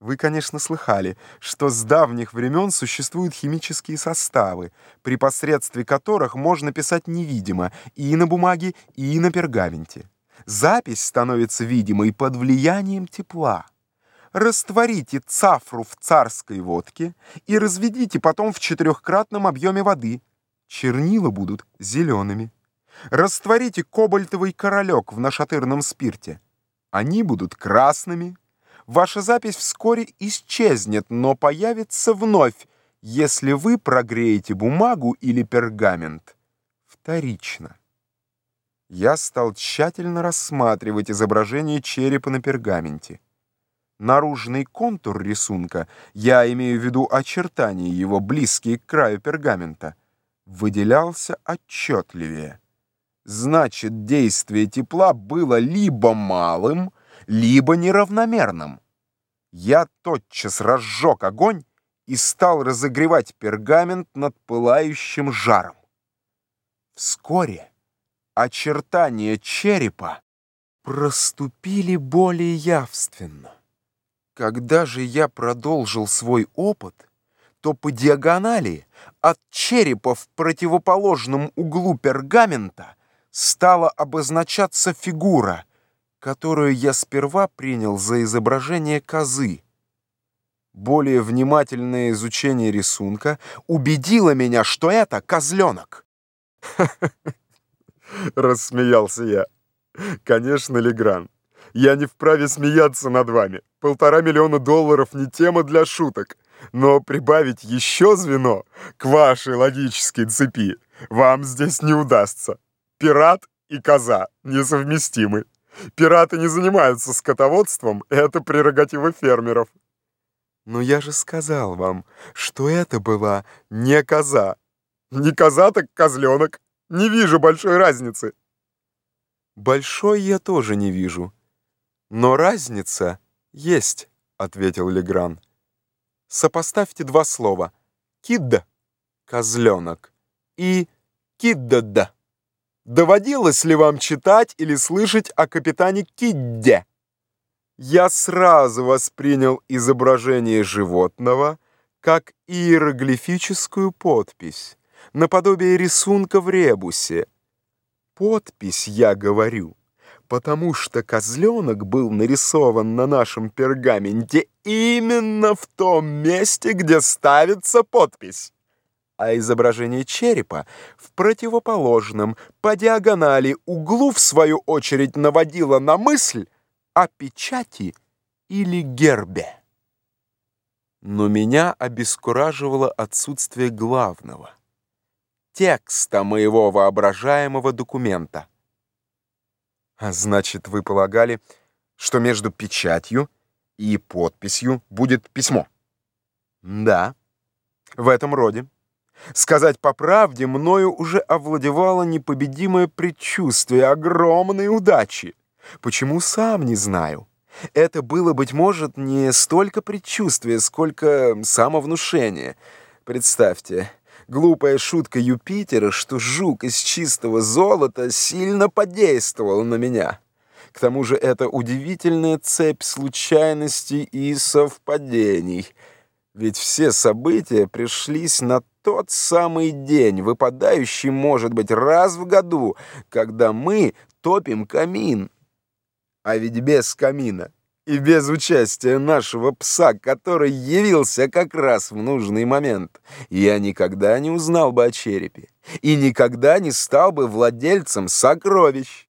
Вы, конечно, слыхали, что с давних времен существуют химические составы, при посредстве которых можно писать невидимо и на бумаге, и на пергаменте. Запись становится видимой под влиянием тепла. Растворите цафру в царской водке и разведите потом в 4-кратном объеме воды. Чернила будут зелеными. Растворите кобальтовый королек в нашатырном спирте. Они будут красными. Ваша запись вскоре исчезнет, но появится вновь, если вы прогреете бумагу или пергамент вторично. Я стал тщательно рассматривать изображение черепа на пергаменте. Наружный контур рисунка, я имею в виду очертания его, близкие к краю пергамента, выделялся отчетливее. Значит, действие тепла было либо малым, либо неравномерным. Я тотчас разжег огонь и стал разогревать пергамент над пылающим жаром. Вскоре очертания черепа проступили более явственно. Когда же я продолжил свой опыт, то по диагонали от черепа в противоположном углу пергамента стала обозначаться фигура, которую я сперва принял за изображение козы. Более внимательное изучение рисунка убедило меня, что это козленок. Рассмеялся я. Конечно, Легран, я не вправе смеяться над вами. $1,5 миллиона не тема для шуток. Но прибавить еще звено к вашей логической цепи вам здесь не удастся. Пират и коза несовместимы. Пираты не занимаются скотоводством, это прерогатива фермеров. Но я же сказал вам, что это была не коза. Не коза, так козленок. Не вижу большой разницы. Большой я тоже не вижу. Но разница есть, ответил Легран. Сопоставьте два слова. Кидда — козленок, и киддада. Доводилось ли вам читать или слышать о капитане Кидде? Я сразу воспринял изображение животного как иероглифическую подпись, наподобие рисунка в ребусе. Подпись, я говорю, потому что козленок был нарисован на нашем пергаменте именно в том месте, где ставится подпись. А изображение черепа в противоположном, по диагонали углу, в свою очередь, наводило на мысль о печати или гербе. Но меня обескураживало отсутствие главного — текста моего воображаемого документа. А значит, вы полагали, что между печатью и подписью будет письмо? Да, в этом роде. Сказать по правде, мною уже овладевало непобедимое предчувствие огромной удачи. Почему, сам не знаю. Это было, быть может, не столько предчувствие, сколько самовнушение. Представьте, глупая шутка Юпитера, что жук из чистого золота сильно подействовал на меня. К тому же это удивительная цепь случайностей и совпадений. Ведь все события пришлись на тот самый день, выпадающий, может быть, раз в году, когда мы топим камин. А ведь без камина и без участия нашего пса, который явился как раз в нужный момент, я никогда не узнал бы о черепе и никогда не стал бы владельцем сокровищ.